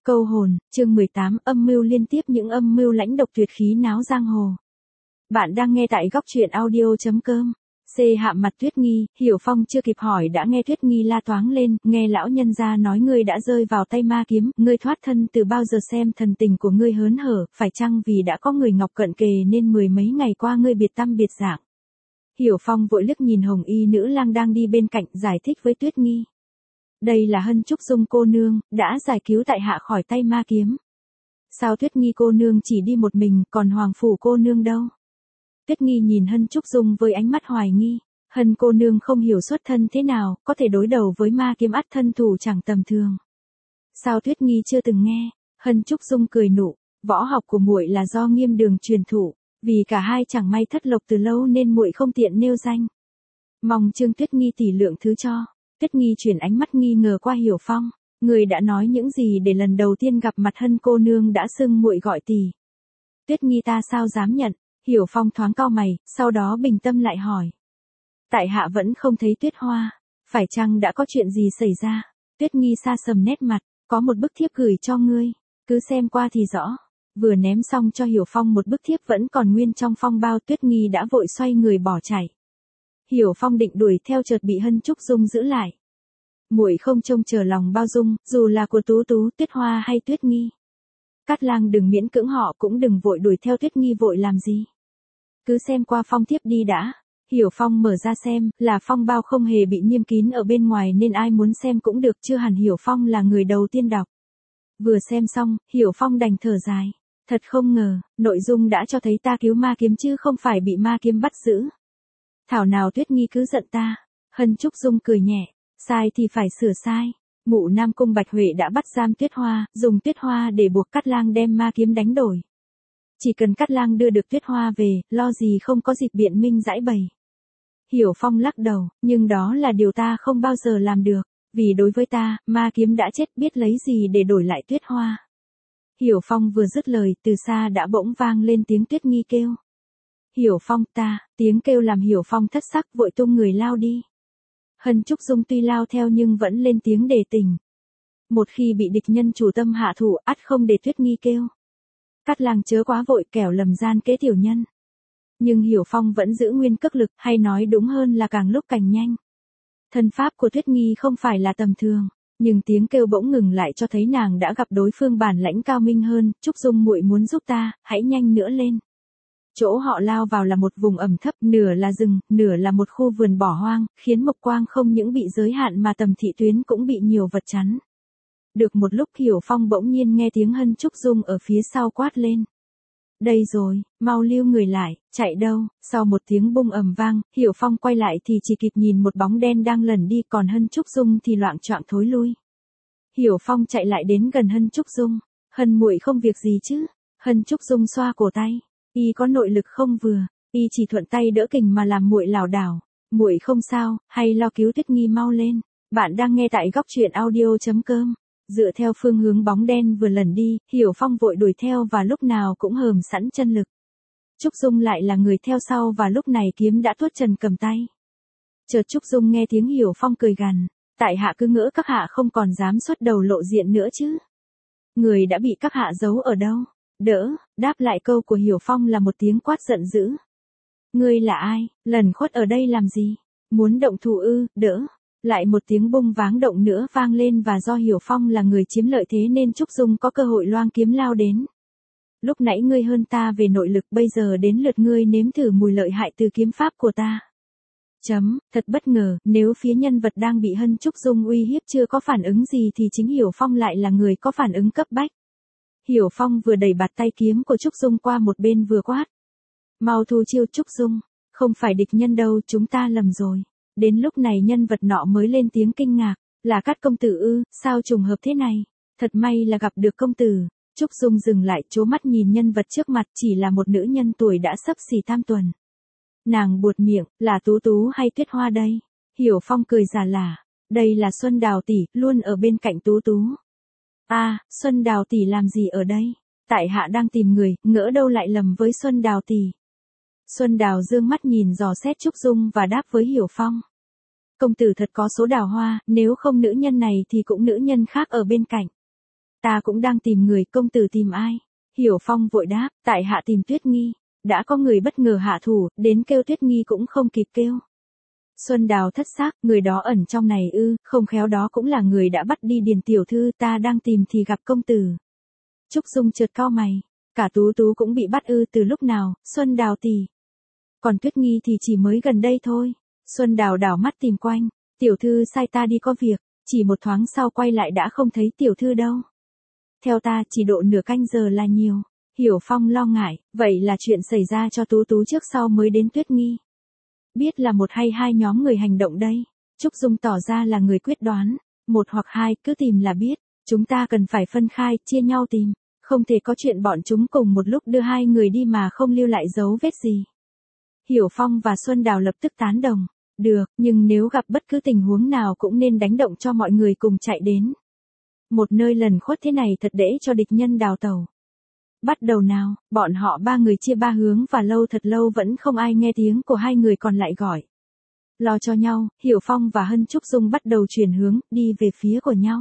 Câu hồn, chương 18, âm mưu liên tiếp những âm mưu lãnh độc tuyệt khí náo giang hồ. Bạn đang nghe tại góc truyện audio.com. C hạ mặt Tuyết Nghi, Hiểu Phong chưa kịp hỏi đã nghe Tuyết Nghi la toáng lên, nghe lão nhân gia nói ngươi đã rơi vào tay ma kiếm, ngươi thoát thân từ bao giờ xem thần tình của ngươi hớn hở, phải chăng vì đã có người ngọc cận kề nên mười mấy ngày qua ngươi biệt tăm biệt dạng. Hiểu Phong vội liếc nhìn hồng y nữ lang đang đi bên cạnh giải thích với Tuyết Nghi. Đây là Hân Trúc Dung cô nương, đã giải cứu tại hạ khỏi tay ma kiếm. Sao Tuyết Nghi cô nương chỉ đi một mình, còn Hoàng Phủ cô nương đâu? Tuyết Nghi nhìn Hân Trúc Dung với ánh mắt hoài nghi. Hân cô nương không hiểu xuất thân thế nào, có thể đối đầu với ma kiếm ắt thân thủ chẳng tầm thường. Sao Tuyết Nghi chưa từng nghe? Hân Trúc Dung cười nụ, võ học của muội là do Nghiêm Đường truyền thụ, vì cả hai chẳng may thất lộc từ lâu nên muội không tiện nêu danh. Mong Trương Tuyết Nghi tỷ lượng thứ cho. Tuyết Nghi chuyển ánh mắt nghi ngờ qua Hiểu Phong, người đã nói những gì để lần đầu tiên gặp mặt Hân cô nương đã xưng muội gọi tỷ. Tuyết Nghi ta sao dám nhận? Hiểu Phong thoáng cau mày, sau đó bình tâm lại hỏi. Tại hạ vẫn không thấy Tuyết Hoa, phải chăng đã có chuyện gì xảy ra? Tuyết Nghi sa sầm nét mặt, có một bức thiếp gửi cho ngươi, cứ xem qua thì rõ. Vừa ném xong cho Hiểu Phong một bức thiếp vẫn còn nguyên trong phong bao, Tuyết Nghi đã vội xoay người bỏ chạy. Hiểu Phong định đuổi theo chợt bị Hân Trúc Dung giữ lại. Muội không trông chờ lòng bao dung, dù là của Tú Tú, Tuyết Hoa hay Tuyết Nghi. Cát Lang đừng miễn cưỡng họ, cũng đừng vội đuổi theo Tuyết Nghi vội làm gì. Cứ xem qua phong thiếp đi đã. Hiểu Phong mở ra xem, là phong bao không hề bị niêm kín ở bên ngoài nên ai muốn xem cũng được, chưa hẳn Hiểu Phong là người đầu tiên đọc. Vừa xem xong, Hiểu Phong đành thở dài. Thật không ngờ, nội dung đã cho thấy ta cứu ma kiếm chứ không phải bị ma kiếm bắt giữ. Thảo nào Tuyết Nghi cứ giận ta. Hân Trúc Dung cười nhẹ, sai thì phải sửa sai. Mụ Nam Cung Bạch Huệ đã bắt giam Tuyết Hoa, dùng Tuyết Hoa để buộc Cát Lang đem ma kiếm đánh đổi. Chỉ cần Cát Lang đưa được Tuyết Hoa về, lo gì không có dịp biện minh giải bày. Hiểu Phong lắc đầu, nhưng đó là điều ta không bao giờ làm được, vì đối với ta, ma kiếm đã chết, biết lấy gì để đổi lại Tuyết Hoa. Hiểu Phong vừa dứt lời, từ xa đã bỗng vang lên tiếng Tuyết Nghi kêu. Hiểu Phong ta, tiếng kêu làm Hiểu Phong thất sắc vội tung người lao đi. Hân Trúc Dung tuy lao theo nhưng vẫn lên tiếng đề tình. Một khi bị địch nhân chủ tâm hạ thủ ắt không để Tuyết Nghi kêu. Cát Lang chớ quá vội kẻo lầm gian kế tiểu nhân. Nhưng Hiểu Phong vẫn giữ nguyên cước lực, hay nói đúng hơn là càng lúc càng nhanh. Thân pháp của Tuyết Nghi không phải là tầm thường, nhưng tiếng kêu bỗng ngừng lại cho thấy nàng đã gặp đối phương bản lãnh cao minh hơn. Trúc Dung muội muốn giúp ta, hãy nhanh nữa lên. Chỗ họ lao vào là một vùng ẩm thấp, nửa là rừng, nửa là một khu vườn bỏ hoang, khiến mục quang không những bị giới hạn mà tầm thị tuyến cũng bị nhiều vật chắn. Được một lúc Hiểu Phong bỗng nhiên nghe tiếng Hân Trúc Dung ở phía sau quát lên. Đây rồi, mau lưu người lại, chạy đâu? Sau một tiếng bung ầm vang, Hiểu Phong quay lại thì chỉ kịp nhìn một bóng đen đang lẩn đi, còn Hân Trúc Dung thì loạng choạng thối lui. Hiểu Phong chạy lại đến gần Hân Trúc Dung. Hân muội không việc gì chứ? Hân Trúc Dung xoa cổ tay. Y có nội lực không vừa, y chỉ thuận tay đỡ kình mà làm muội lảo đảo. Muội không sao, hay lo cứu Tuyết Nghi mau lên. Bạn đang nghe tại góc truyện audio.com. Dựa theo phương hướng bóng đen vừa lẩn đi, Hiểu Phong vội đuổi theo và lúc nào cũng hờm sẵn chân lực. Trúc Dung lại là người theo sau và lúc này kiếm đã tuốt trần cầm tay. Chợt Trúc Dung nghe tiếng Hiểu Phong cười gằn, tại hạ cứ ngỡ các hạ không còn dám xuất đầu lộ diện nữa chứ. Người đã bị các hạ giấu ở đâu? Đỡ, đáp lại câu của Hiểu Phong là một tiếng quát giận dữ. Ngươi là ai, lẩn khuất ở đây làm gì? Muốn động thủ ư? Đỡ. Lại một tiếng bung váng động nữa vang lên và do Hiểu Phong là người chiếm lợi thế nên Trúc Dung có cơ hội loang kiếm lao đến. Lúc nãy ngươi hơn ta về nội lực, bây giờ đến lượt ngươi nếm thử mùi lợi hại từ kiếm pháp của ta. Thật bất ngờ, nếu phía nhân vật đang bị Hân Trúc Dung uy hiếp chưa có phản ứng gì thì chính Hiểu Phong lại là người có phản ứng cấp bách. Hiểu Phong vừa đẩy bạt tay kiếm của Trúc Dung qua một bên vừa quát. Mau thu chiêu Trúc Dung, không phải địch nhân đâu, chúng ta lầm rồi. Đến lúc này nhân vật nọ mới lên tiếng kinh ngạc, là Cát công tử ư, sao trùng hợp thế này, thật may là gặp được công tử. Trúc Dung dừng lại trố mắt nhìn nhân vật trước mặt, chỉ là một nữ nhân tuổi đã xấp xỉ tam tuần. Nàng buột miệng, là Tú Tú hay Tuyết Hoa đây? Hiểu Phong cười già lả, đây là Xuân Đào tỷ, luôn ở bên cạnh Tú Tú. À, Xuân Đào tỷ làm gì ở đây? Tại hạ đang tìm người, ngỡ đâu lại lầm với Xuân Đào tỷ. Xuân Đào dương mắt nhìn dò xét Trúc Dung và đáp với Hiểu Phong. Công tử thật có số đào hoa, nếu không nữ nhân này thì cũng nữ nhân khác ở bên cạnh. Ta cũng đang tìm người, công tử tìm ai? Hiểu Phong vội đáp, tại hạ tìm Tuyết Nghi. Đã có người bất ngờ hạ thủ, đến kêu Tuyết Nghi cũng không kịp kêu. Xuân Đào thất xác, người đó ẩn trong này ư, không khéo đó cũng là người đã bắt đi Điền tiểu thư, ta đang tìm thì gặp công tử. Trúc Dung chợt cau mày, cả Tú Tú cũng bị bắt ư, từ lúc nào? Xuân Đào tỷ. Còn Tuyết Nghi thì chỉ mới gần đây thôi. Xuân Đào đảo mắt tìm quanh, tiểu thư sai ta đi có việc, chỉ một thoáng sau quay lại đã không thấy tiểu thư đâu. Theo ta chỉ độ nửa canh giờ là nhiều. Hiểu Phong lo ngại, vậy là chuyện xảy ra cho Tú Tú trước sau mới đến Tuyết Nghi. Biết là một hay hai nhóm người hành động đây. Trúc Dung tỏ ra là người quyết đoán, một hoặc hai cứ tìm là biết, chúng ta cần phải phân khai, chia nhau tìm, không thể có chuyện bọn chúng cùng một lúc đưa hai người đi mà không lưu lại dấu vết gì. Hiểu Phong và Xuân Đào lập tức tán đồng, được, nhưng nếu gặp bất cứ tình huống nào cũng nên đánh động cho mọi người cùng chạy đến. Một nơi lần khuất thế này thật dễ cho địch nhân đào tẩu. Bắt đầu nào, bọn họ ba người chia ba hướng và thật lâu vẫn không ai nghe tiếng của hai người còn lại gọi. Lo cho nhau, Hiểu Phong và Hân Trúc Dung bắt đầu chuyển hướng, đi về phía của nhau.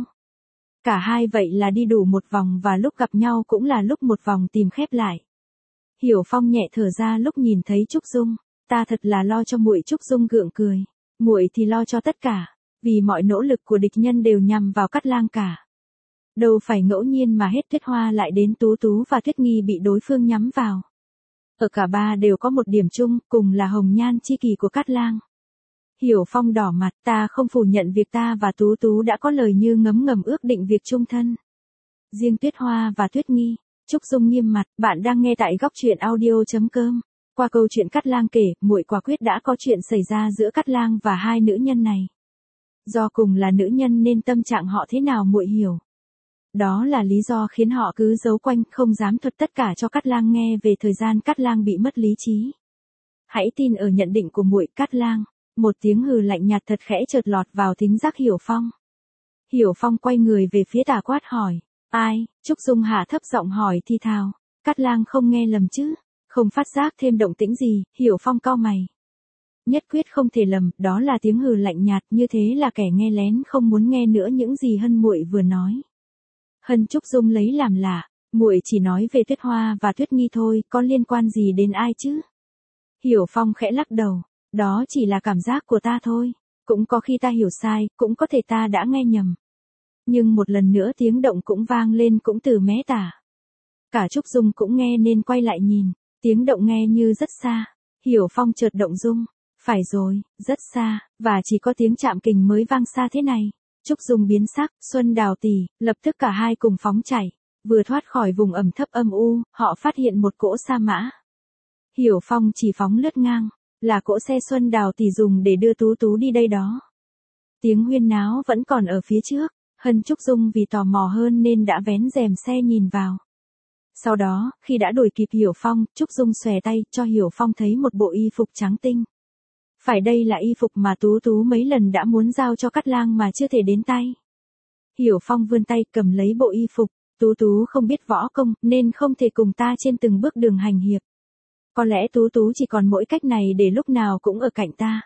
Cả hai vậy là đi đủ một vòng và lúc gặp nhau cũng là lúc một vòng tìm khép lại. Hiểu Phong nhẹ thở ra lúc nhìn thấy Trúc Dung, ta thật là lo cho muội. Trúc Dung gượng cười, muội thì lo cho tất cả, vì mọi nỗ lực của địch nhân đều nhằm vào Cát Lang cả. Đâu phải ngẫu nhiên mà hết Tuyết Hoa lại đến Tú Tú và Tuyết Nghi bị đối phương nhắm vào. Ở cả ba đều có một điểm chung, cùng là hồng nhan chi kỷ của Cát Lang. Hiểu Phong đỏ mặt, ta không phủ nhận việc ta và Tú Tú đã có lời như ngấm ngầm ước định việc chung thân. Riêng Tuyết Hoa và Tuyết Nghi, Trúc Dung nghiêm mặt, bạn đang nghe tại góc truyện audio.com. Qua câu chuyện Cát Lang kể, muội quả quyết đã có chuyện xảy ra giữa Cát Lang và hai nữ nhân này. Do cùng là nữ nhân nên tâm trạng họ thế nào muội hiểu. Đó là lý do khiến họ cứ giấu quanh, không dám thuật tất cả cho Cát Lang nghe về thời gian Cát Lang bị mất lý trí. Hãy tin ở nhận định của muội. Cát Lang. Một tiếng hừ lạnh nhạt thật khẽ chợt lọt vào thính giác Hiểu Phong. Hiểu Phong quay người về phía Tà quát hỏi, ai? Trúc Dung hạ thấp giọng hỏi thi thào. Cát Lang không nghe lầm chứ? Không phát giác thêm động tĩnh gì, Hiểu Phong cau mày. Nhất quyết không thể lầm, đó là tiếng hừ lạnh nhạt, như thế là kẻ nghe lén không muốn nghe nữa những gì Hân muội vừa nói. Hân Trúc Dung lấy làm lạ, muội chỉ nói về Tuyết Hoa và Tuyết Nghi thôi, có liên quan gì đến ai chứ? Hiểu Phong khẽ lắc đầu, đó chỉ là cảm giác của ta thôi, cũng có khi ta hiểu sai, cũng có thể ta đã nghe nhầm. Nhưng một lần nữa tiếng động cũng vang lên cũng từ mé tả. Cả Trúc Dung cũng nghe nên quay lại nhìn, tiếng động nghe như rất xa. Hiểu Phong chợt động dung, phải rồi, rất xa, và chỉ có tiếng chạm kình mới vang xa thế này. Trúc Dung biến sắc, Xuân Đào tỷ, lập tức cả hai cùng phóng chạy, vừa thoát khỏi vùng ẩm thấp âm u, họ phát hiện một cỗ sa mã. Hiểu Phong chỉ phóng lướt ngang, là cỗ xe Xuân Đào tỷ dùng để đưa Tú Tú đi đây đó. Tiếng huyên náo vẫn còn ở phía trước, Hân Trúc Dung vì tò mò hơn nên đã vén rèm xe nhìn vào. Sau đó, khi đã đuổi kịp Hiểu Phong, Trúc Dung xòe tay cho Hiểu Phong thấy một bộ y phục trắng tinh. Phải đây là y phục mà Tú Tú mấy lần đã muốn giao cho Cát Lang mà chưa thể đến tay. Hiểu Phong vươn tay cầm lấy bộ y phục, Tú Tú không biết võ công nên không thể cùng ta trên từng bước đường hành hiệp. Có lẽ Tú Tú chỉ còn mỗi cách này để lúc nào cũng ở cạnh ta.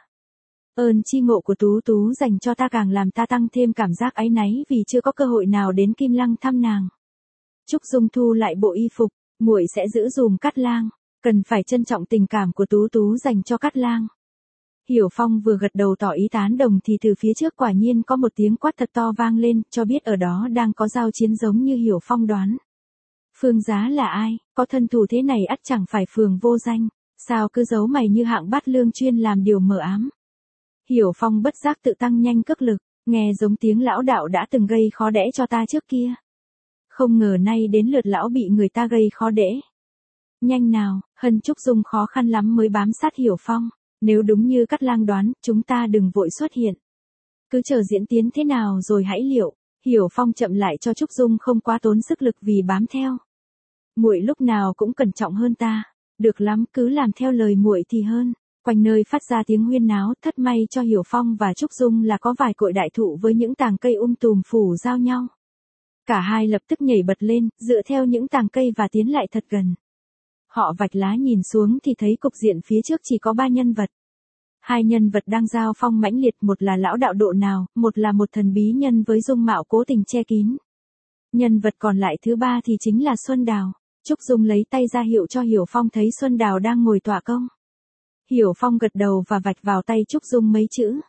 Ơn chi ngộ của Tú Tú dành cho ta càng làm ta tăng thêm cảm giác áy náy vì chưa có cơ hội nào đến Kim Lăng thăm nàng. Trúc Dung thu lại bộ y phục, muội sẽ giữ dùm Cát Lang, cần phải trân trọng tình cảm của Tú Tú dành cho Cát Lang. Hiểu Phong vừa gật đầu tỏ ý tán đồng thì từ phía trước quả nhiên có một tiếng quát thật to vang lên, cho biết ở đó đang có giao chiến giống như Hiểu Phong đoán. Phương Giá là ai, có thân thủ thế này ắt chẳng phải phường vô danh, sao cứ giấu mày như hạng bát lương chuyên làm điều mờ ám. Hiểu Phong bất giác tự tăng nhanh cước lực, nghe giống tiếng lão đạo đã từng gây khó đẽ cho ta trước kia. Không ngờ nay đến lượt lão bị người ta gây khó đẽ. Nhanh nào, Hân Trúc Dung khó khăn lắm mới bám sát Hiểu Phong. Nếu đúng như Cát Lang đoán, chúng ta đừng vội xuất hiện. Cứ chờ diễn tiến thế nào rồi hãy liệu. Hiểu Phong chậm lại cho Trúc Dung không quá tốn sức lực vì bám theo. Muội lúc nào cũng cẩn trọng hơn ta. Được lắm, cứ làm theo lời muội thì hơn. Quanh nơi phát ra tiếng huyên náo, thất may cho Hiểu Phong và Trúc Dung là có vài cội đại thụ với những tàng cây tùm phủ giao nhau. Cả hai lập tức nhảy bật lên, dựa theo những tàng cây và tiến lại thật gần. Họ vạch lá nhìn xuống thì thấy cục diện phía trước chỉ có 3 nhân vật. 2 nhân vật đang giao phong mãnh liệt, một là lão đạo độ nào, một là một thần bí nhân với dung mạo cố tình che kín. Nhân vật còn lại thứ ba thì chính là Xuân Đào. Trúc Dung lấy tay ra hiệu cho Hiểu Phong thấy Xuân Đào đang ngồi tọa công. Hiểu Phong gật đầu và vạch vào tay Trúc Dung mấy chữ.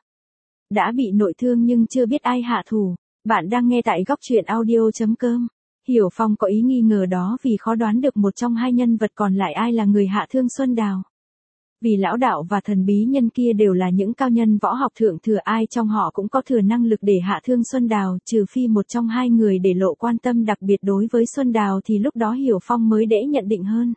Đã bị nội thương nhưng chưa biết ai hạ thủ. Bạn đang nghe tại góc truyện audio.com. Hiểu Phong có ý nghi ngờ đó vì khó đoán được một trong hai nhân vật còn lại ai là người hạ thương Xuân Đào. Vì lão đạo và thần bí nhân kia đều là những cao nhân võ học thượng thừa, ai trong họ cũng có thừa năng lực để hạ thương Xuân Đào, trừ phi một trong hai người để lộ quan tâm đặc biệt đối với Xuân Đào thì lúc đó Hiểu Phong mới dễ nhận định hơn.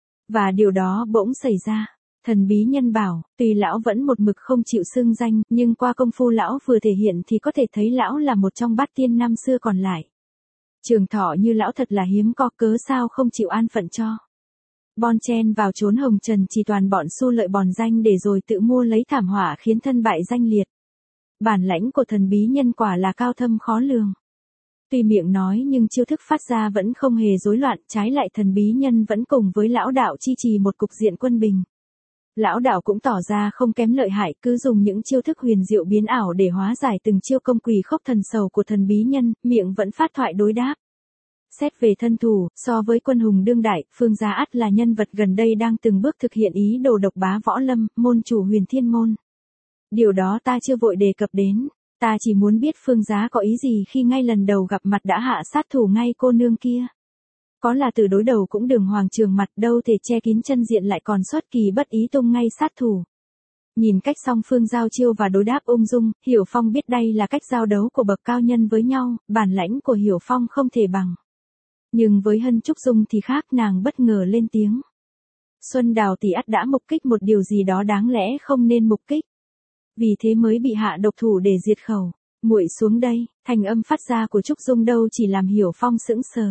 Và điều đó bỗng xảy ra. Thần bí nhân bảo, tuy lão vẫn một mực không chịu xưng danh, nhưng qua công phu lão vừa thể hiện thì có thể thấy lão là một trong bát tiên năm xưa còn lại. Trường thọ như lão thật là hiếm có, cớ sao không chịu an phận cho. Bon chen vào trốn hồng trần chỉ toàn bọn xu lợi bòn danh để rồi tự mua lấy thảm họa khiến thân bại danh liệt. Bản lãnh của thần bí nhân quả là cao thâm khó lường. Tuy miệng nói nhưng chiêu thức phát ra vẫn không hề rối loạn, trái lại thần bí nhân vẫn cùng với lão đạo chi trì một cục diện quân bình. Lão đạo cũng tỏ ra không kém lợi hại, cứ dùng những chiêu thức huyền diệu biến ảo để hóa giải từng chiêu công quỷ khốc thần sầu của thần bí nhân, miệng vẫn phát thoại đối đáp. Xét về thân thủ, so với quân hùng đương đại, Phương Giá ắt là nhân vật gần đây đang từng bước thực hiện ý đồ độc bá võ lâm, môn chủ Huyền Thiên môn. Điều đó ta chưa vội đề cập đến, ta chỉ muốn biết Phương Giá có ý gì khi ngay lần đầu gặp mặt đã hạ sát thủ ngay cô nương kia. Có là từ đối đầu cũng đường hoàng trường mặt, đâu thể che kín chân diện lại còn xuất kỳ bất ý tung ngay sát thủ. Nhìn cách song phương giao chiêu và đối đáp ung dung, Hiểu Phong biết đây là cách giao đấu của bậc cao nhân với nhau, bản lãnh của Hiểu Phong không thể bằng. Nhưng với Hân Trúc Dung thì khác, nàng bất ngờ lên tiếng. Xuân Đào tỷ ắt đã mục kích một điều gì đó đáng lẽ không nên mục kích. Vì thế mới bị hạ độc thủ để diệt khẩu. Muội xuống đây, thành âm phát ra của Trúc Dung đâu chỉ làm Hiểu Phong sững sờ.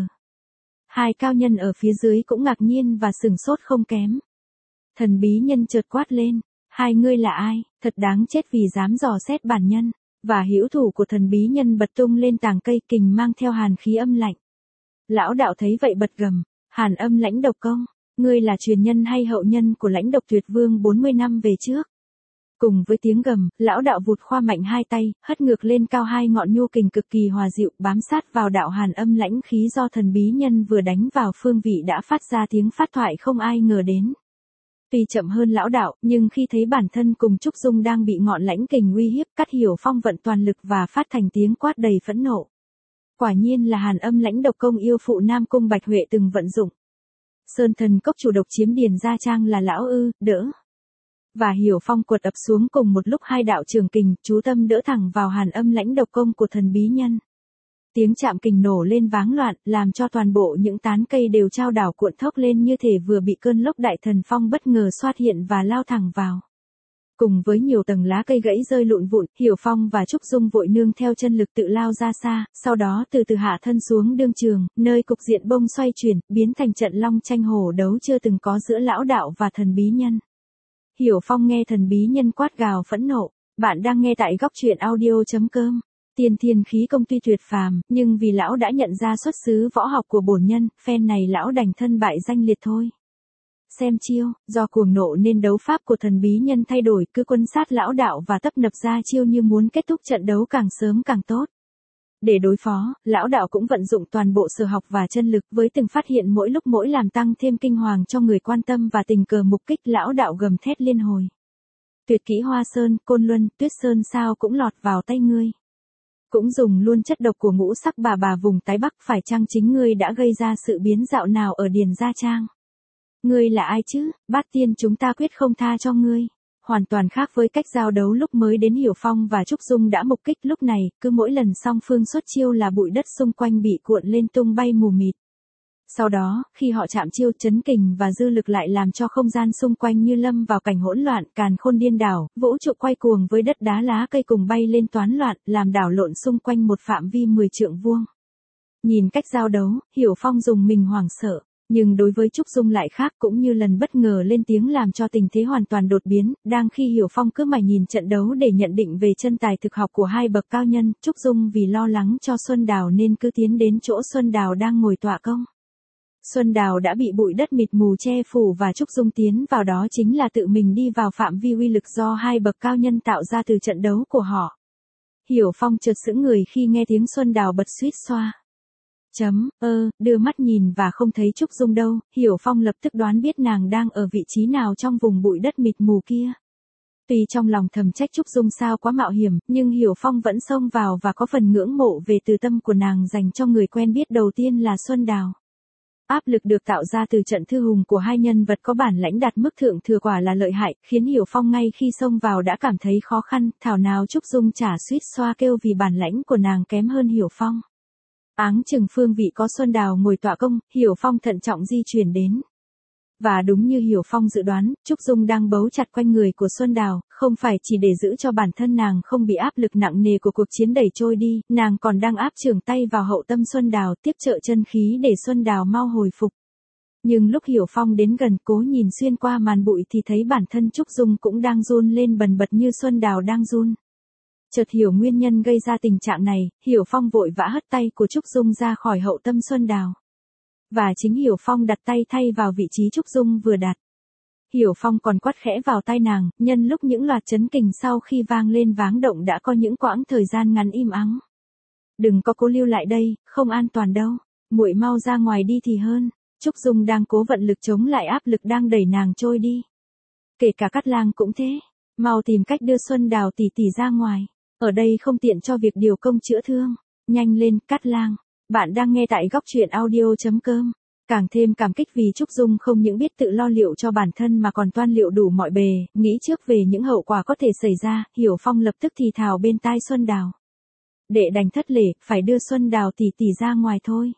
Hai cao nhân ở phía dưới cũng ngạc nhiên và sửng sốt không kém. Thần bí nhân chợt quát lên, hai ngươi là ai, thật đáng chết vì dám dò xét bản nhân. Và hữu thủ của thần bí nhân bật tung lên tàng cây kình mang theo hàn khí âm lạnh. Lão đạo thấy vậy bật gầm, Hàn Âm Lãnh Độc Công, ngươi là truyền nhân hay hậu nhân của Lãnh Độc Tuyệt Vương 40 năm về trước? Cùng với tiếng gầm, lão đạo vụt khoa mạnh hai tay, hất ngược lên cao hai ngọn nhu kình cực kỳ hòa dịu, bám sát vào đạo hàn âm lãnh khí do thần bí nhân vừa đánh vào phương vị đã phát ra tiếng phát thoại không ai ngờ đến. Tuy chậm hơn lão đạo, nhưng khi thấy bản thân cùng Trúc Dung đang bị ngọn lãnh kình uy hiếp, Cát Hiểu Phong vận toàn lực và phát thành tiếng quát đầy phẫn nộ. Quả nhiên là Hàn Âm Lãnh Độc Công yêu phụ Nam Cung Bạch Huệ từng vận dụng. Sơn thần cốc chủ độc chiếm Điền Gia Trang là lão ư, đỡ. Và Hiểu Phong quật ập xuống cùng một lúc hai đạo trường kình, chú tâm đỡ thẳng vào Hàn Âm Lãnh Độc Công của thần bí nhân. Tiếng chạm kình nổ lên váng loạn, làm cho toàn bộ những tán cây đều chao đảo cuộn thốc lên như thể vừa bị cơn lốc đại thần phong bất ngờ xoát hiện và lao thẳng vào. Cùng với nhiều tầng lá cây gãy rơi lụn vụn, Hiểu Phong và Trúc Dung vội nương theo chân lực tự lao ra xa, sau đó từ từ hạ thân xuống đương trường, nơi cục diện bông xoay chuyển, biến thành trận long tranh hổ đấu chưa từng có giữa lão đạo và thần bí nhân. Hiểu Phong nghe thần bí nhân quát gào phẫn nộ, bạn đang nghe tại góc truyện audio.com. Tiên Thiên khí công tuy tuyệt phàm, nhưng vì lão đã nhận ra xuất xứ võ học của bổn nhân, phen này lão đành thân bại danh liệt thôi. Xem chiêu, do cuồng nộ nên đấu pháp của thần bí nhân thay đổi, cứ quân sát lão đạo và tấp nập ra chiêu như muốn kết thúc trận đấu càng sớm càng tốt. Để đối phó, lão đạo cũng vận dụng toàn bộ sở học và chân lực, với từng phát hiện mỗi lúc mỗi làm tăng thêm kinh hoàng cho người quan tâm và tình cờ mục kích, lão đạo gầm thét liên hồi. Tuyệt kỹ Hoa Sơn, Côn Luân, Tuyết Sơn sao cũng lọt vào tay ngươi. Cũng dùng luôn chất độc của ngũ sắc bà vùng Tái Bắc, phải chăng chính ngươi đã gây ra sự biến dạo nào ở Điền Gia Trang? Ngươi là ai chứ, bát tiên chúng ta quyết không tha cho ngươi. Hoàn toàn khác với cách giao đấu lúc mới đến. Hiểu Phong và Trúc Dung đã mục kích lúc này, cứ mỗi lần song phương xuất chiêu là bụi đất xung quanh bị cuộn lên tung bay mù mịt. Sau đó, khi họ chạm chiêu, chấn kình và dư lực lại làm cho không gian xung quanh như lâm vào cảnh hỗn loạn, càn khôn điên đảo, vũ trụ quay cuồng với đất đá lá cây cùng bay lên toán loạn, làm đảo lộn xung quanh một phạm vi 10 trượng vuông. Nhìn cách giao đấu, Hiểu Phong dùng mình hoảng sợ. Nhưng đối với Trúc Dung lại khác, cũng như lần bất ngờ lên tiếng làm cho tình thế hoàn toàn đột biến, đang khi Hiểu Phong cứ mải nhìn trận đấu để nhận định về chân tài thực học của hai bậc cao nhân, Trúc Dung vì lo lắng cho Xuân Đào nên cứ tiến đến chỗ Xuân Đào đang ngồi tọa công. Xuân Đào đã bị bụi đất mịt mù che phủ và Trúc Dung tiến vào đó chính là tự mình đi vào phạm vi uy lực do hai bậc cao nhân tạo ra từ trận đấu của họ. Hiểu Phong chợt sững người khi nghe tiếng Xuân Đào bật suýt xoa. Đưa mắt nhìn và không thấy Trúc Dung đâu, Hiểu Phong lập tức đoán biết nàng đang ở vị trí nào trong vùng bụi đất mịt mù kia. Tuy trong lòng thầm trách Trúc Dung sao quá mạo hiểm, nhưng Hiểu Phong vẫn xông vào và có phần ngưỡng mộ về từ tâm của nàng dành cho người quen biết đầu tiên là Xuân Đào. Áp lực được tạo ra từ trận thư hùng của hai nhân vật có bản lãnh đạt mức thượng thừa quả là lợi hại, khiến Hiểu Phong ngay khi xông vào đã cảm thấy khó khăn, thảo nào Trúc Dung chả suýt xoa kêu vì bản lãnh của nàng kém hơn Hiểu Phong. Áng chừng phương vị có Xuân Đào ngồi tọa công, Hiểu Phong thận trọng di chuyển đến. Và đúng như Hiểu Phong dự đoán, Trúc Dung đang bấu chặt quanh người của Xuân Đào, không phải chỉ để giữ cho bản thân nàng không bị áp lực nặng nề của cuộc chiến đẩy trôi đi, nàng còn đang áp trường tay vào hậu tâm Xuân Đào tiếp trợ chân khí để Xuân Đào mau hồi phục. Nhưng lúc Hiểu Phong đến gần cố nhìn xuyên qua màn bụi thì thấy bản thân Trúc Dung cũng đang run lên bần bật như Xuân Đào đang run. Chợt hiểu nguyên nhân gây ra tình trạng này, Hiểu Phong vội vã hất tay của Trúc Dung ra khỏi hậu tâm Xuân Đào. Và chính Hiểu Phong đặt tay thay vào vị trí Trúc Dung vừa đặt. Hiểu Phong còn quát khẽ vào tai nàng, nhân lúc những loạt chấn kình sau khi vang lên váng động đã có những quãng thời gian ngắn im ắng. Đừng có cố lưu lại đây, không an toàn đâu, muội mau ra ngoài đi thì hơn. Trúc Dung đang cố vận lực chống lại áp lực đang đẩy nàng trôi đi. Kể cả Cát Lang cũng thế, mau tìm cách đưa Xuân Đào tỷ tỷ ra ngoài, ở đây không tiện cho việc điều công chữa thương, nhanh lên Cát Lang. Bạn đang nghe tại góc truyện audio.com. Càng thêm cảm kích vì Trúc Dung không những biết tự lo liệu cho bản thân mà còn toan liệu đủ mọi bề, nghĩ trước về những hậu quả có thể xảy ra, Hiểu Phong lập tức thì thào bên tai Xuân Đào. Đệ đành thất lễ, phải đưa Xuân Đào tỷ tỷ ra ngoài thôi.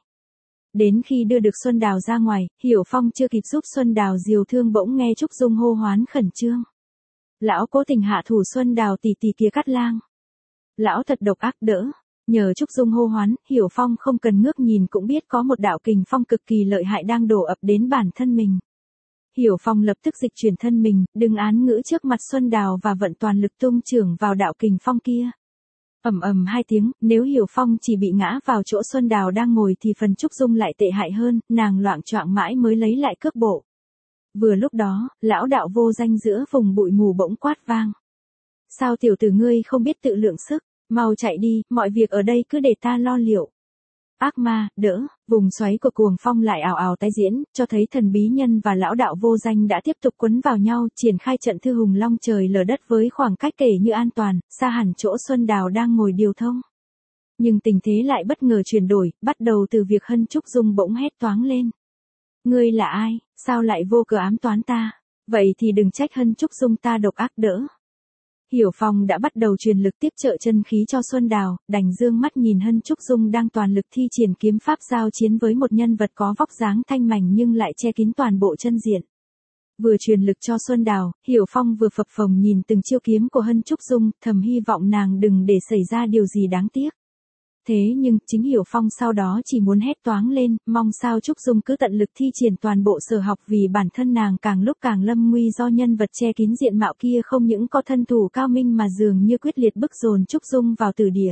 Đến khi đưa được Xuân Đào ra ngoài, Hiểu Phong chưa kịp giúp Xuân Đào diều thương bỗng nghe Trúc Dung hô hoán khẩn trương. Lão cố tình hạ thủ Xuân Đào tỷ tỷ kia Cát Lang. Lão thật độc ác đỡ. Nhờ Trúc Dung hô hoán, Hiểu Phong không cần ngước nhìn cũng biết có một đạo kình phong cực kỳ lợi hại đang đổ ập đến bản thân mình. Hiểu Phong lập tức dịch chuyển thân mình, đứng án ngữ trước mặt Xuân Đào và vận toàn lực tung chưởng vào đạo kình phong kia. Ầm ầm hai tiếng, nếu Hiểu Phong chỉ bị ngã vào chỗ Xuân Đào đang ngồi thì phần Trúc Dung lại tệ hại hơn, nàng loạng choạng mãi mới lấy lại cước bộ. Vừa lúc đó, lão đạo vô danh giữa vùng bụi mù bỗng quát vang. Sao tiểu tử ngươi không biết tự lượng sức? Mau chạy đi, mọi việc ở đây cứ để ta lo liệu. Ác ma, đỡ, vùng xoáy của cuồng phong lại ào ào tái diễn, cho thấy thần bí nhân và lão đạo vô danh đã tiếp tục quấn vào nhau, triển khai trận thư hùng long trời lở đất với khoảng cách kể như an toàn, xa hẳn chỗ Xuân Đào đang ngồi điều thông. Nhưng tình thế lại bất ngờ chuyển đổi, bắt đầu từ việc Hân Trúc Dung bỗng hét toáng lên. Ngươi là ai, sao lại vô cớ ám toán ta? Vậy thì đừng trách Hân Trúc Dung ta độc ác đỡ. Hiểu Phong đã bắt đầu truyền lực tiếp trợ chân khí cho Xuân Đào, đành dương mắt nhìn Hân Trúc Dung đang toàn lực thi triển kiếm pháp giao chiến với một nhân vật có vóc dáng thanh mảnh nhưng lại che kín toàn bộ chân diện. Vừa truyền lực cho Xuân Đào, Hiểu Phong vừa phập phồng nhìn từng chiêu kiếm của Hân Trúc Dung, thầm hy vọng nàng đừng để xảy ra điều gì đáng tiếc. Thế nhưng, chính Hiểu Phong sau đó chỉ muốn hét toáng lên, mong sao Trúc Dung cứ tận lực thi triển toàn bộ sở học vì bản thân nàng càng lúc càng lâm nguy do nhân vật che kín diện mạo kia không những có thân thủ cao minh mà dường như quyết liệt bức dồn Trúc Dung vào tử địa.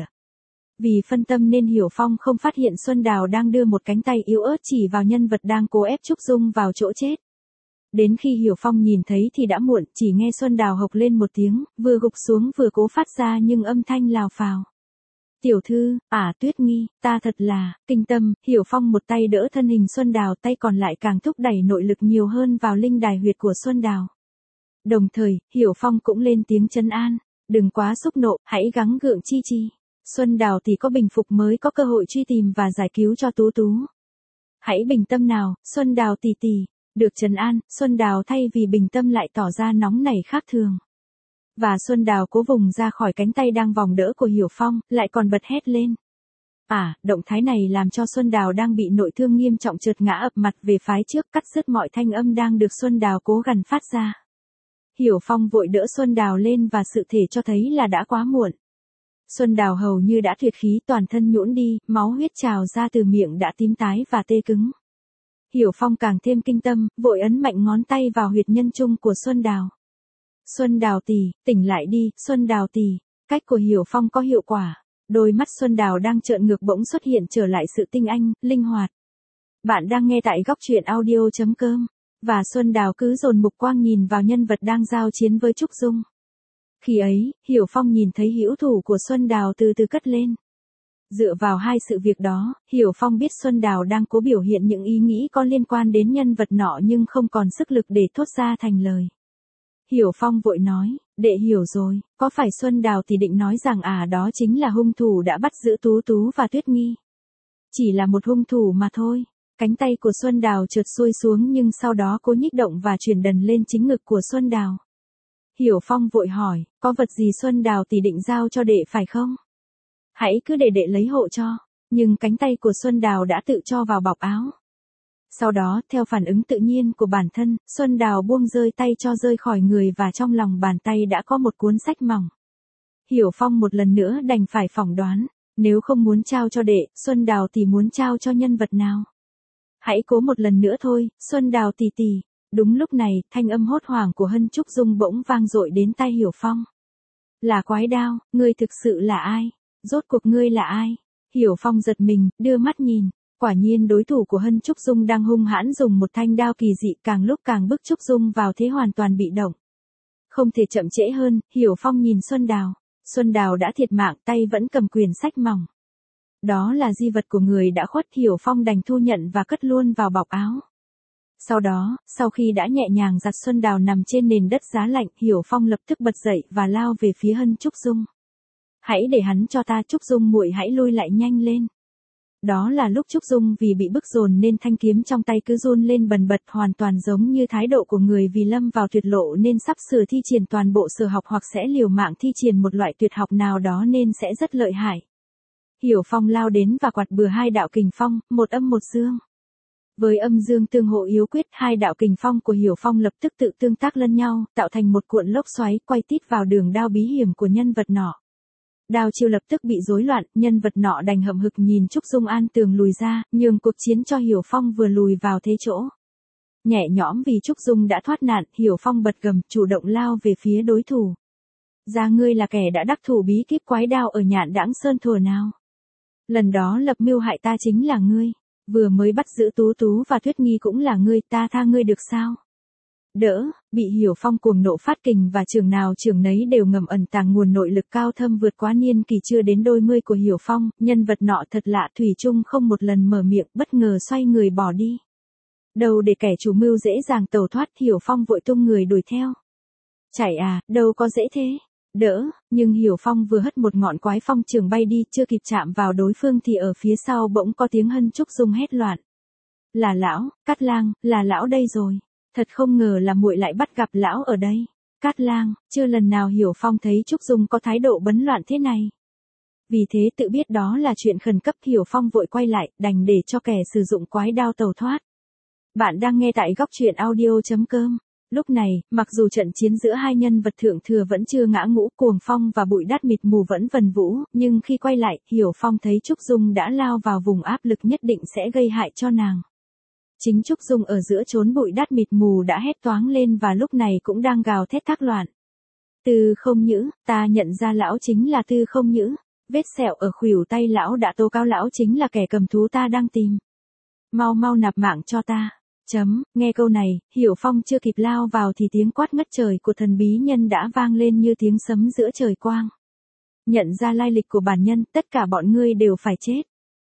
Vì phân tâm nên Hiểu Phong không phát hiện Xuân Đào đang đưa một cánh tay yếu ớt chỉ vào nhân vật đang cố ép Trúc Dung vào chỗ chết. Đến khi Hiểu Phong nhìn thấy thì đã muộn, chỉ nghe Xuân Đào hộc lên một tiếng, vừa gục xuống vừa cố phát ra nhưng âm thanh lào phào. Tiểu thư, Tuyết Nghi, ta thật là, kinh tâm, Hiểu Phong một tay đỡ thân hình Xuân Đào, tay còn lại càng thúc đẩy nội lực nhiều hơn vào linh đài huyệt của Xuân Đào. Đồng thời, Hiểu Phong cũng lên tiếng trấn an, đừng quá xúc nộ, hãy gắng gượng chi chi. Xuân Đào thì có bình phục mới có cơ hội truy tìm và giải cứu cho Tú Tú. Hãy bình tâm nào, Xuân Đào tỷ tỷ. Được trấn an, Xuân Đào thay vì bình tâm lại tỏ ra nóng nảy khác thường. Và Xuân Đào cố vùng ra khỏi cánh tay đang vòng đỡ của Hiểu Phong, lại còn bật hét lên. Động thái này làm cho Xuân Đào đang bị nội thương nghiêm trọng trượt ngã ập mặt về phái trước, cắt đứt mọi thanh âm đang được Xuân Đào cố gằn phát ra. Hiểu Phong vội đỡ Xuân Đào lên và sự thể cho thấy là đã quá muộn. Xuân Đào hầu như đã tuyệt khí, toàn thân nhũn đi, máu huyết trào ra từ miệng đã tím tái và tê cứng. Hiểu Phong càng thêm kinh tâm, vội ấn mạnh ngón tay vào huyệt nhân trung của Xuân Đào. Xuân Đào tỷ, tỉnh lại đi, Xuân Đào tỷ. Cách của Hiểu Phong có hiệu quả. Đôi mắt Xuân Đào đang trợn ngược bỗng xuất hiện trở lại sự tinh anh, linh hoạt. Bạn đang nghe tại góc truyện audio.com. Và Xuân Đào cứ dồn mục quang nhìn vào nhân vật đang giao chiến với Trúc Dung. Khi ấy, Hiểu Phong nhìn thấy hữu thủ của Xuân Đào từ từ cất lên. Dựa vào hai sự việc đó, Hiểu Phong biết Xuân Đào đang cố biểu hiện những ý nghĩ có liên quan đến nhân vật nọ nhưng không còn sức lực để thốt ra thành lời. Hiểu Phong vội nói, đệ hiểu rồi, có phải Xuân Đào thì định nói rằng đó chính là hung thủ đã bắt giữ Tú Tú và Tuyết Nghi. Chỉ là một hung thủ mà thôi. Cánh tay của Xuân Đào trượt xuôi xuống nhưng sau đó cố nhích động và chuyển đần lên chính ngực của Xuân Đào. Hiểu Phong vội hỏi, có vật gì Xuân Đào thì định giao cho đệ phải không? Hãy cứ để đệ lấy hộ cho. Nhưng cánh tay của Xuân Đào đã tự cho vào bọc áo. Sau đó, theo phản ứng tự nhiên của bản thân, Xuân Đào buông rơi tay cho rơi khỏi người và trong lòng bàn tay đã có một cuốn sách mỏng. Hiểu Phong một lần nữa đành phải phỏng đoán, nếu không muốn trao cho đệ, Xuân Đào thì muốn trao cho nhân vật nào? Hãy cố một lần nữa thôi, Xuân Đào tỷ tỷ. Đúng lúc này, thanh âm hốt hoảng của Hân Trúc Dung bỗng vang dội đến tai Hiểu Phong. Là Quái Đao, ngươi thực sự là ai? Rốt cuộc ngươi là ai? Hiểu Phong giật mình, đưa mắt nhìn. Quả nhiên đối thủ của Hân Trúc Dung đang hung hãn dùng một thanh đao kỳ dị càng lúc càng bức Trúc Dung vào thế hoàn toàn bị động. Không thể chậm trễ hơn, Hiểu Phong nhìn Xuân Đào. Xuân Đào đã thiệt mạng, tay vẫn cầm quyển sách mỏng. Đó là di vật của người đã khuất, Hiểu Phong đành thu nhận và cất luôn vào bọc áo. Sau đó, sau khi đã nhẹ nhàng giặt Xuân Đào nằm trên nền đất giá lạnh, Hiểu Phong lập tức bật dậy và lao về phía Hân Trúc Dung. Hãy để hắn cho ta, Trúc Dung muội hãy lui lại nhanh lên. Đó là lúc Trúc Dung vì bị bức dồn nên thanh kiếm trong tay cứ run lên bần bật, hoàn toàn giống như thái độ của người vì lâm vào tuyệt lộ nên sắp sửa thi triển toàn bộ sở học hoặc sẽ liều mạng thi triển một loại tuyệt học nào đó nên sẽ rất lợi hại. Hiểu Phong lao đến và quạt bừa hai đạo kình phong, một âm một dương. Với âm dương tương hộ yếu quyết, hai đạo kình phong của Hiểu Phong lập tức tự tương tác lẫn nhau, tạo thành một cuộn lốc xoáy quay tít vào đường đao bí hiểm của nhân vật nọ. Đao chiêu lập tức bị rối loạn, nhân vật nọ đành hậm hực nhìn Trúc Dung an tường lùi ra, nhường cuộc chiến cho Hiểu Phong vừa lùi vào thế chỗ. Nhẹ nhõm vì Trúc Dung đã thoát nạn, Hiểu Phong bật gầm, chủ động lao về phía đối thủ. Ra ngươi là kẻ đã đắc thủ bí kíp quái đao ở Nhạn Đãng Sơn thuở nào? Lần đó lập mưu hại ta chính là ngươi, vừa mới bắt giữ Tú Tú và Tuyết Nghi cũng là ngươi, ta tha ngươi được sao? Đỡ, bị Hiểu Phong cuồng nộ phát kình và trường nào trường nấy đều ngầm ẩn tàng nguồn nội lực cao thâm vượt quá niên kỳ chưa đến đôi mươi của Hiểu Phong, nhân vật nọ thật lạ thủy chung không một lần mở miệng, bất ngờ xoay người bỏ đi. Đâu để kẻ chủ mưu dễ dàng tẩu thoát, Hiểu Phong vội tung người đuổi theo. Chạy đâu có dễ thế. Đỡ, nhưng Hiểu Phong vừa hất một ngọn quái phong trường bay đi, chưa kịp chạm vào đối phương thì ở phía sau bỗng có tiếng Hân Trúc Dung hét loạn. Là lão, Cát Lang, là lão đây rồi. Thật không ngờ là muội lại bắt gặp lão ở đây. Cát Lang, chưa lần nào Hiểu Phong thấy Trúc Dung có thái độ bấn loạn thế này. Vì thế tự biết đó là chuyện khẩn cấp, Hiểu Phong vội quay lại, đành để cho kẻ sử dụng quái đao tẩu thoát. Bạn đang nghe tại góc truyện audio.com. Lúc này, mặc dù trận chiến giữa hai nhân vật thượng thừa vẫn chưa ngã ngũ, Cuồng Phong và Bụi Đát Mịt Mù vẫn vần vũ, nhưng khi quay lại, Hiểu Phong thấy Trúc Dung đã lao vào vùng áp lực nhất định sẽ gây hại cho nàng. Chính Trúc Dung ở giữa chốn bụi đát mịt mù đã hét toáng lên và lúc này cũng đang gào thét thác loạn. Tư Không Nhữ, ta nhận ra lão chính là Tư Không Nhữ. Vết sẹo ở khuỷu tay lão đã tố cáo lão chính là kẻ cầm thú ta đang tìm. Mau mau nạp mạng cho ta. Nghe câu này, Hiểu Phong chưa kịp lao vào thì tiếng quát ngất trời của thần bí nhân đã vang lên như tiếng sấm giữa trời quang. Nhận ra lai lịch của bản nhân, tất cả bọn ngươi đều phải chết.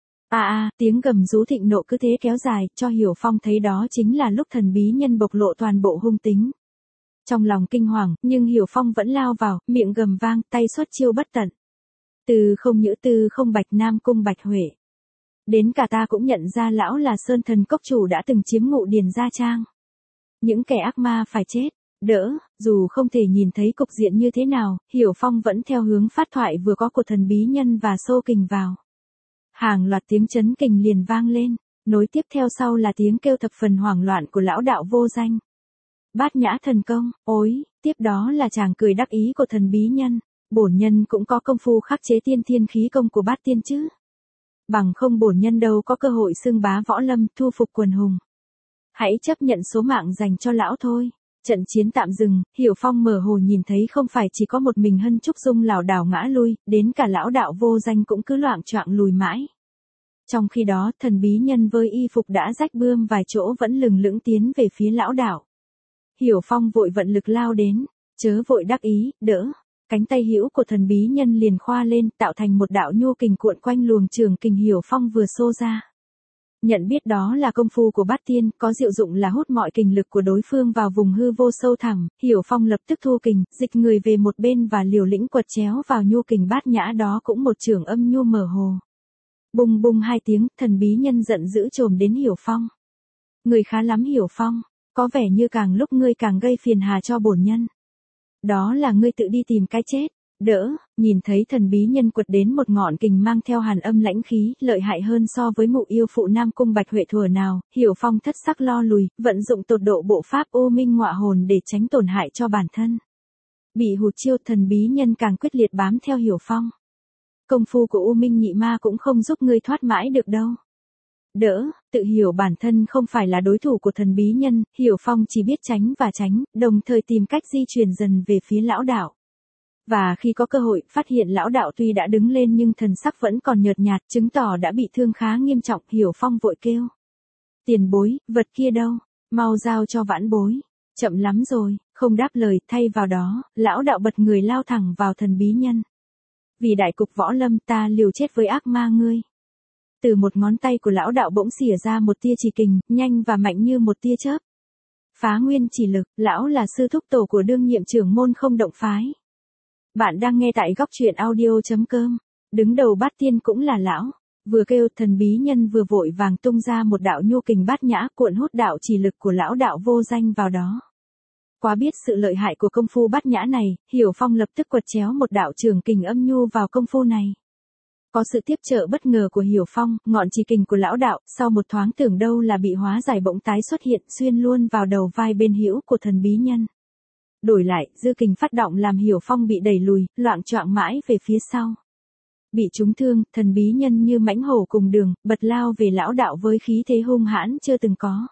Tiếng gầm rú thịnh nộ cứ thế kéo dài, cho Hiểu Phong thấy đó chính là lúc thần bí nhân bộc lộ toàn bộ hung tính. Trong lòng kinh hoàng, nhưng Hiểu Phong vẫn lao vào, miệng gầm vang, tay xuất chiêu bất tận. Tư Không Nhữ, Tư Không Bạch, Nam Cung Bạch Huệ. Đến cả ta cũng nhận ra lão là Sơn Thần Cốc chủ đã từng chiếm ngụ Điền Gia Trang. Những kẻ ác ma phải chết. Đỡ, dù không thể nhìn thấy cục diện như thế nào, Hiểu Phong vẫn theo hướng phát thoại vừa có của thần bí nhân và xô kình vào. Hàng loạt tiếng chấn kình liền vang lên, nối tiếp theo sau là tiếng kêu thập phần hoảng loạn của lão đạo vô danh. Bát Nhã Thần Công, ối, tiếp đó là chàng cười đắc ý của thần bí nhân, bổn nhân cũng có công phu khắc chế tiên thiên khí công của Bát Tiên chứ. Bằng không bổn nhân đâu có cơ hội xưng bá võ lâm, thu phục quần hùng. Hãy chấp nhận số mạng dành cho lão thôi. Trận chiến tạm dừng, Hiểu Phong mơ hồ nhìn thấy không phải chỉ có một mình Hân Trúc Dung lảo đảo ngã lui, đến cả lão đạo vô danh cũng cứ loạng choạng lùi mãi. Trong khi đó, thần bí nhân với y phục đã rách bươm vài chỗ vẫn lừng lững tiến về phía lão đạo. Hiểu Phong vội vận lực lao đến, chớ vội đắc ý, đỡ. cánh tay hữu của thần bí nhân liền khoa lên, tạo thành một đạo nhu kình cuộn quanh luồng trường kình Hiểu Phong vừa xô ra. Nhận biết đó là công phu của Bát Tiên, có diệu dụng là hút mọi kình lực của đối phương vào vùng hư vô sâu thẳm, Hiểu Phong lập tức thu kình, dịch người về một bên và liều lĩnh quật chéo vào nhu kình Bát Nhã đó cũng một chưởng âm nhu mờ hồ. Bùng bùng hai tiếng, thần bí nhân giận dữ chồm đến Hiểu Phong. Người khá lắm Hiểu Phong, có vẻ như càng lúc ngươi càng gây phiền hà cho bổn nhân. Đó là ngươi tự đi tìm cái chết. Đỡ, nhìn thấy thần bí nhân quật đến một ngọn kình mang theo hàn âm lãnh khí, lợi hại hơn so với mụ yêu phụ Nam Cung Bạch Huệ thuở nào, Hiểu Phong thất sắc lo lùi, vận dụng tột độ bộ pháp U Minh Ngọa Hồn để tránh tổn hại cho bản thân. Bị hụt chiêu, thần bí nhân càng quyết liệt bám theo Hiểu Phong. Công phu của U Minh Nhị Ma cũng không giúp ngươi thoát mãi được đâu. Đỡ, tự hiểu bản thân không phải là đối thủ của thần bí nhân, Hiểu Phong chỉ biết tránh và tránh, đồng thời tìm cách di chuyển dần về phía lão đạo. Và khi có cơ hội, phát hiện lão đạo tuy đã đứng lên nhưng thần sắc vẫn còn nhợt nhạt, chứng tỏ đã bị thương khá nghiêm trọng, Hiểu Phong vội kêu. Tiền bối, vật kia đâu? Mau giao cho vãn bối. Chậm lắm rồi, không đáp lời, thay vào đó, lão đạo bật người lao thẳng vào thần bí nhân. Vì đại cục võ lâm ta liều chết với ác ma ngươi. Từ một ngón tay của lão đạo bỗng xỉa ra một tia chỉ kình, nhanh và mạnh như một tia chớp. Phá nguyên chỉ lực, lão là sư thúc tổ của đương nhiệm trưởng môn Không Động phái. Bạn đang nghe tại góc truyện audio.com. Đứng đầu Bát Tiên cũng là lão. Vừa kêu, thần bí nhân vừa vội vàng tung ra một đạo nhu kình Bát Nhã, cuộn hút đạo chỉ lực của lão đạo vô danh vào đó. Quá biết sự lợi hại của công phu Bát Nhã này, Hiểu Phong lập tức quật chéo một đạo trường kình âm nhu vào công phu này. Có sự tiếp trợ bất ngờ của Hiểu Phong, ngọn chỉ kình của lão đạo, sau một thoáng tưởng đâu là bị hóa giải bỗng tái xuất hiện, xuyên luôn vào đầu vai bên hữu của thần bí nhân. Đổi lại, dư kình phát động làm Hiểu Phong bị đẩy lùi, loạng choạng mãi về phía sau. Bị trúng thương, thần bí nhân như mãnh hổ cùng đường, bật lao về lão đạo với khí thế hung hãn chưa từng có.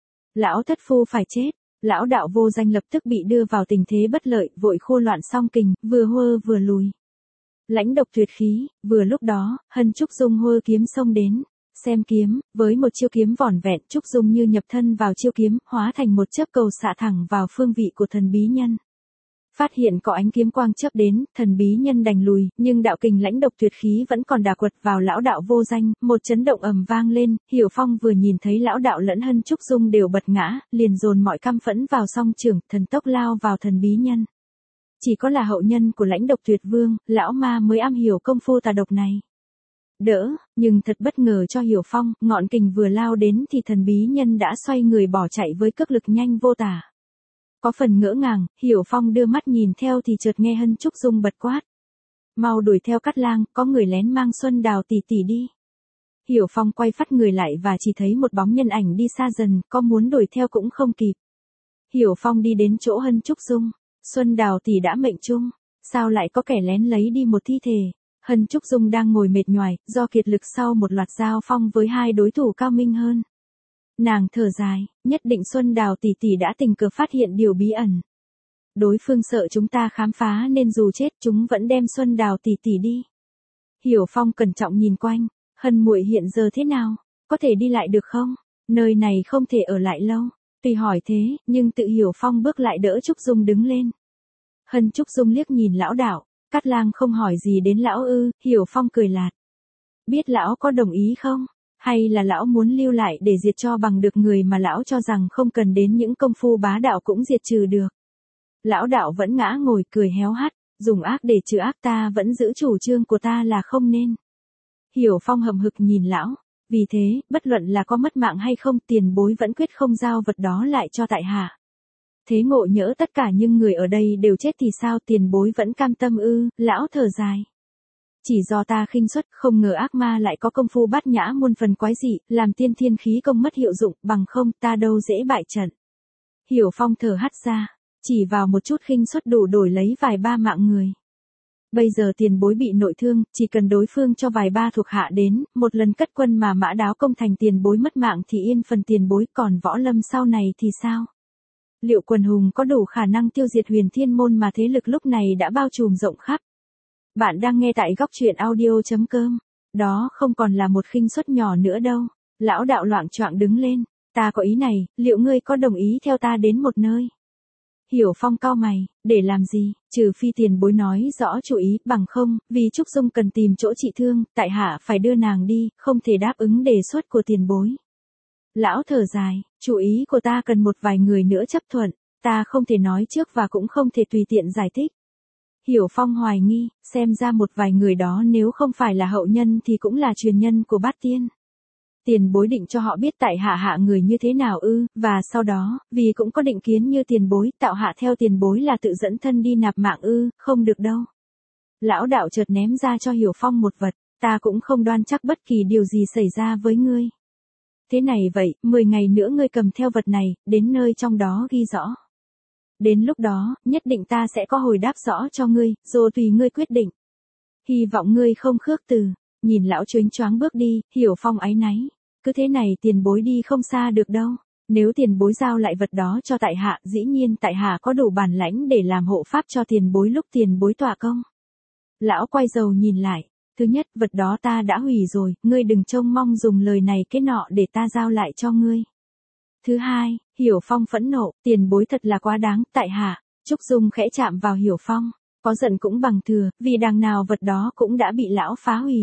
Lão thất phu phải chết, lão đạo vô danh lập tức bị đưa vào tình thế bất lợi, vội khô loạn song kình, vừa hơ vừa lùi. Lãnh độc tuyệt khí, vừa lúc đó, Hân Trúc Dung hơ kiếm xông đến. Xem kiếm, với một chiêu kiếm vỏn vẹn, Trúc Dung như nhập thân vào chiêu kiếm, hóa thành một chớp cầu xạ thẳng vào phương vị của thần bí nhân. Phát hiện có ánh kiếm quang chớp đến, thần bí nhân đành lùi, nhưng đạo kình lãnh độc tuyệt khí vẫn còn đà quật vào lão đạo vô danh, một chấn động ầm vang lên, Hiểu Phong vừa nhìn thấy lão đạo lẫn Hân Trúc Dung đều bật ngã, liền dồn mọi căm phẫn vào song trường, thần tốc lao vào thần bí nhân. Chỉ có là hậu nhân của lãnh độc tuyệt vương, lão ma mới am hiểu công phu tà độc này. Đỡ, nhưng thật bất ngờ cho Hiểu Phong, ngọn kình vừa lao đến thì thần bí nhân đã xoay người bỏ chạy với cước lực nhanh vô tả. Có phần ngỡ ngàng, Hiểu Phong đưa mắt nhìn theo thì chợt nghe Hân Trúc Dung bật quát. Mau đuổi theo Cát Lang, có người lén mang Xuân Đào tỷ tỷ đi. Hiểu Phong quay phắt người lại và chỉ thấy một bóng nhân ảnh đi xa dần, có muốn đuổi theo cũng không kịp. Hiểu Phong đi đến chỗ Hân Trúc Dung. Xuân Đào tỷ đã mệnh chung, sao lại có kẻ lén lấy đi một thi thể? Hân Trúc Dung đang ngồi mệt nhoài, do kiệt lực sau một loạt giao phong với hai đối thủ cao minh hơn. Nàng thở dài, nhất định Xuân Đào tỷ tỷ đã tình cờ phát hiện điều bí ẩn. Đối phương sợ chúng ta khám phá nên dù chết chúng vẫn đem Xuân Đào tỷ tỷ đi. Hiểu Phong cẩn trọng nhìn quanh, Hân muội hiện giờ thế nào, có thể đi lại được không? Nơi này không thể ở lại lâu. Tuy hỏi thế, nhưng tự Hiểu Phong bước lại đỡ Trúc Dung đứng lên. Hân Trúc Dung liếc nhìn lão đạo, Cát Lang không hỏi gì đến lão ư, Hiểu Phong cười lạt. Biết lão có đồng ý không? Hay là lão muốn lưu lại để diệt cho bằng được người mà lão cho rằng không cần đến những công phu bá đạo cũng diệt trừ được. Lão đạo vẫn ngã ngồi cười héo hắt, dùng ác để trừ ác, ta vẫn giữ chủ trương của ta là không nên. Hiểu Phong hậm hực nhìn lão. Vì thế, bất luận là có mất mạng hay không, tiền bối vẫn quyết không giao vật đó lại cho tại hạ. Thế ngộ nhỡ tất cả những người ở đây đều chết thì sao, tiền bối vẫn cam tâm ư? Lão thở dài. Chỉ do ta khinh suất, không ngờ ác ma lại có công phu Bát Nhã muôn phần quái dị, làm tiên thiên khí công mất hiệu dụng, bằng không ta đâu dễ bại trận. Hiểu Phong thở hắt ra, chỉ vào một chút khinh suất đủ đổi lấy vài ba mạng người. Bây giờ tiền bối bị nội thương, chỉ cần đối phương cho vài ba thuộc hạ đến, một lần cất quân mà Mã Đáo công thành tiền bối mất mạng thì yên phần tiền bối, còn võ lâm sau này thì sao? Liệu quần hùng có đủ khả năng tiêu diệt Huyền Thiên môn mà thế lực lúc này đã bao trùm rộng khắp? Bạn đang nghe tại góc truyện audio.com. Đó không còn là một khinh suất nhỏ nữa đâu. Lão đạo loạng choạng đứng lên. Ta có ý này, liệu ngươi có đồng ý theo ta đến một nơi? Hiểu Phong cau mày, để làm gì, trừ phi tiền bối nói rõ chủ ý, bằng không, vì Trúc Dung cần tìm chỗ trị thương, tại hạ phải đưa nàng đi, không thể đáp ứng đề xuất của tiền bối. Lão thở dài, chủ ý của ta cần một vài người nữa chấp thuận, ta không thể nói trước và cũng không thể tùy tiện giải thích. Hiểu Phong hoài nghi, xem ra một vài người đó nếu không phải là hậu nhân thì cũng là truyền nhân của Bát Tiên. Tiền bối định cho họ biết tại hạ người như thế nào ư, và sau đó, vì cũng có định kiến như tiền bối, tạo hạ theo tiền bối là tự dẫn thân đi nạp mạng ư, không được đâu. Lão đạo chợt ném ra cho Hiểu Phong một vật, ta cũng không đoan chắc bất kỳ điều gì xảy ra với ngươi. Thế này vậy, 10 ngày nữa ngươi cầm theo vật này, đến nơi trong đó ghi rõ. Đến lúc đó, nhất định ta sẽ có hồi đáp rõ cho ngươi, rồi tùy ngươi quyết định. Hy vọng ngươi không khước từ. Nhìn lão chớnh choáng bước đi, Hiểu Phong áy náy. Cứ thế này tiền bối đi không xa được đâu. Nếu tiền bối giao lại vật đó cho tại hạ, dĩ nhiên tại hạ có đủ bản lãnh để làm hộ pháp cho tiền bối lúc tiền bối tọa công. Lão quay đầu nhìn lại. Thứ nhất, vật đó ta đã hủy rồi, ngươi đừng trông mong dùng lời này cái nọ để ta giao lại cho ngươi. Thứ hai, Hiểu Phong phẫn nộ, tiền bối thật là quá đáng, tại hạ. Trúc Dung khẽ chạm vào Hiểu Phong, có giận cũng bằng thừa, vì đằng nào vật đó cũng đã bị lão phá hủy.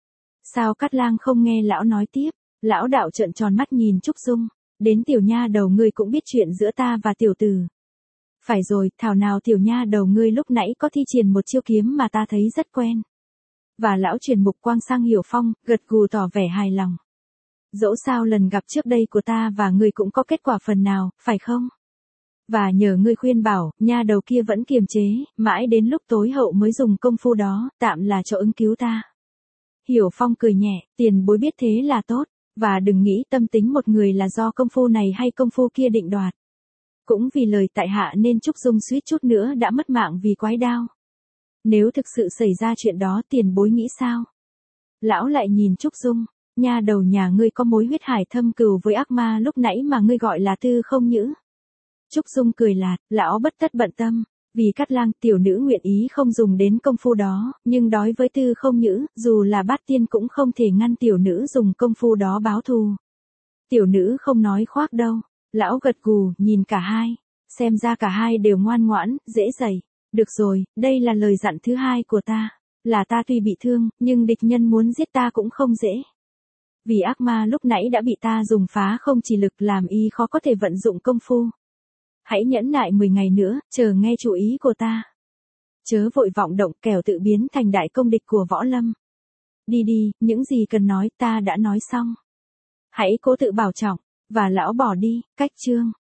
Sao Cát Lang không nghe lão nói tiếp? Lão đạo trợn tròn mắt nhìn Trúc Dung, đến tiểu nha đầu ngươi cũng biết chuyện giữa ta và tiểu tử. Phải rồi, thảo nào tiểu nha đầu ngươi lúc nãy có thi triển một chiêu kiếm mà ta thấy rất quen. Và lão truyền mục quang sang Hiểu Phong, gật gù tỏ vẻ hài lòng. Dẫu sao lần gặp trước đây của ta và ngươi cũng có kết quả phần nào, phải không? Và nhờ ngươi khuyên bảo, nha đầu kia vẫn kiềm chế, mãi đến lúc tối hậu mới dùng công phu đó, tạm là cho ứng cứu ta. Hiểu Phong cười nhẹ, tiền bối biết thế là tốt, và đừng nghĩ tâm tính một người là do công phu này hay công phu kia định đoạt. Cũng vì lời tại hạ nên Trúc Dung suýt chút nữa đã mất mạng vì quái đao. Nếu thực sự xảy ra chuyện đó tiền bối nghĩ sao? Lão lại nhìn Trúc Dung, nha đầu nhà ngươi có mối huyết hải thâm cừu với ác ma lúc nãy mà ngươi gọi là Tư Không Nhữ. Trúc Dung cười lạt, lão bất tất bận tâm. Vì Cát Lang tiểu nữ nguyện ý không dùng đến công phu đó, nhưng đối với Tư Không Nhữ, dù là Bát Tiên cũng không thể ngăn tiểu nữ dùng công phu đó báo thù. Tiểu nữ không nói khoác đâu. Lão gật gù, nhìn cả hai. Xem ra cả hai đều ngoan ngoãn, dễ dạy. Được rồi, đây là lời dặn thứ hai của ta. Là ta tuy bị thương, nhưng địch nhân muốn giết ta cũng không dễ. Vì ác ma lúc nãy đã bị ta dùng phá không chỉ lực làm y khó có thể vận dụng công phu. Hãy nhẫn nại 10 ngày nữa, chờ nghe chủ ý của ta. Chớ vội vọng động kẻo tự biến thành đại công địch của võ lâm. Đi đi, những gì cần nói ta đã nói xong. Hãy cố tự bảo trọng, và lão bỏ đi, cách chương.